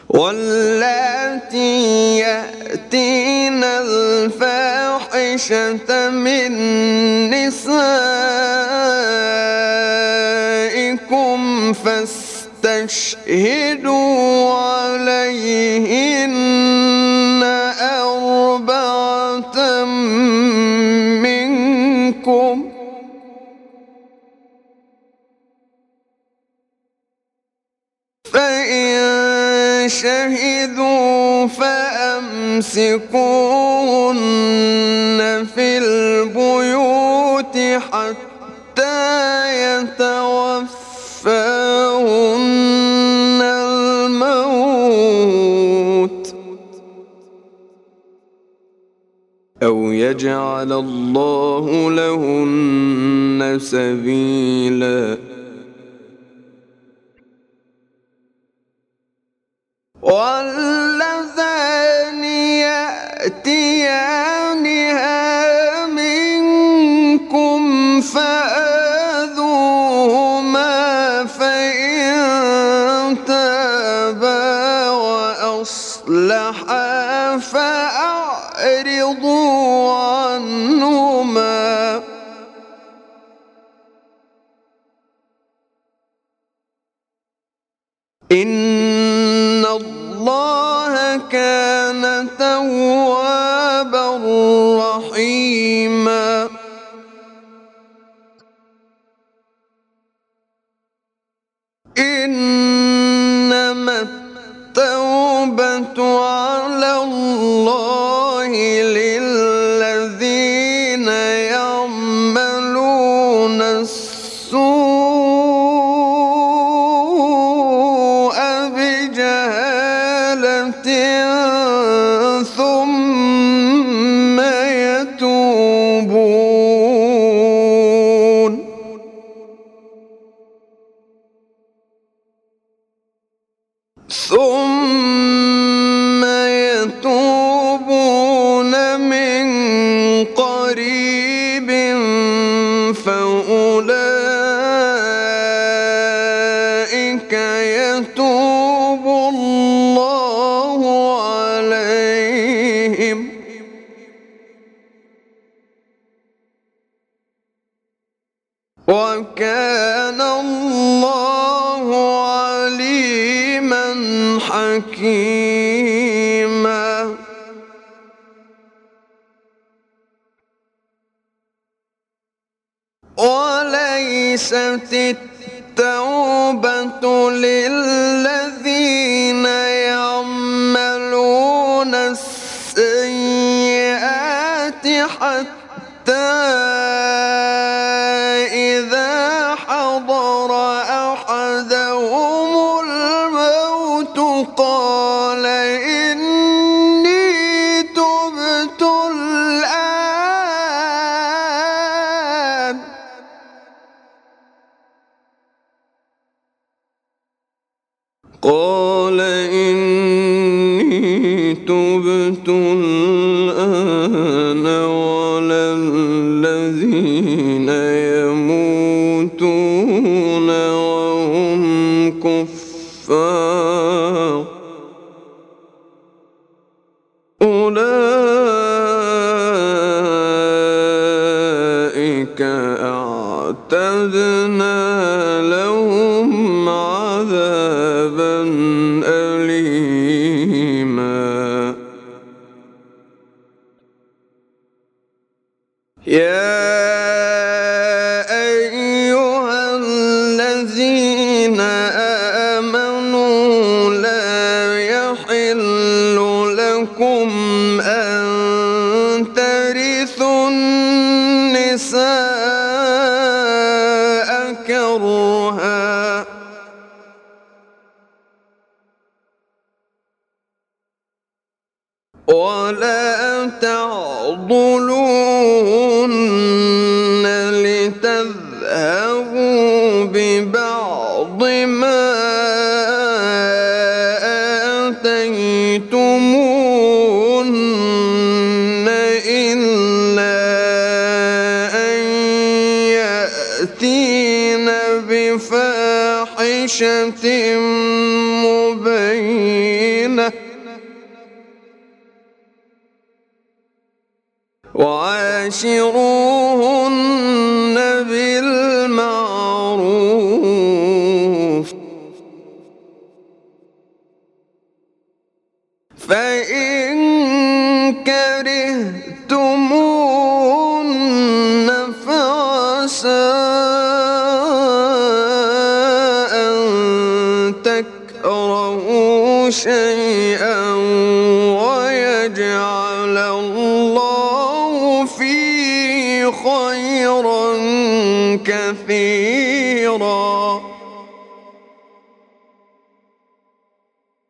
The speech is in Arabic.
واللاتي يأتين الفاحشة من نسائكم فاستشهدوا عليهن أربعة منكم، فإن شهدوا فأمسكوهن في البيوت حتى يتوفاهن الموت أو يجعل الله لهن سبيلا. واللذان يأتيانها منكم فآذوهما فإن تابا وأصلحا فأعرضوا عنهما، إن الله كان توابا رحيما. إنما التوبة على الله للذين يعملون السوء بجهالة ثم يتوبون من قريب فأولئك يتوب الله عليهم، وكان الله عليما حكيما. وليست التوبة للذين يعملون السيئات حتى إذا حضر أحدهم الموت قال إني تبت الآن، قال إني تبت الآن ولا الذين يموتون وهم كفار أولئك أعتدنا لهم عذابا أليما. يا أيها الذين آمنوا لا يحل لكم أن ترثوا النساء كرها ولا تعضلوهن لتذهبوا ببعض ما آتيتموهن إلا أن يأتين بفاحشة مبينة وعاشروهن بالمعروف فإن كرهتموهن فعسى أن تكرهوا شيئا ويجعل الله فيه خيرا كثيرا.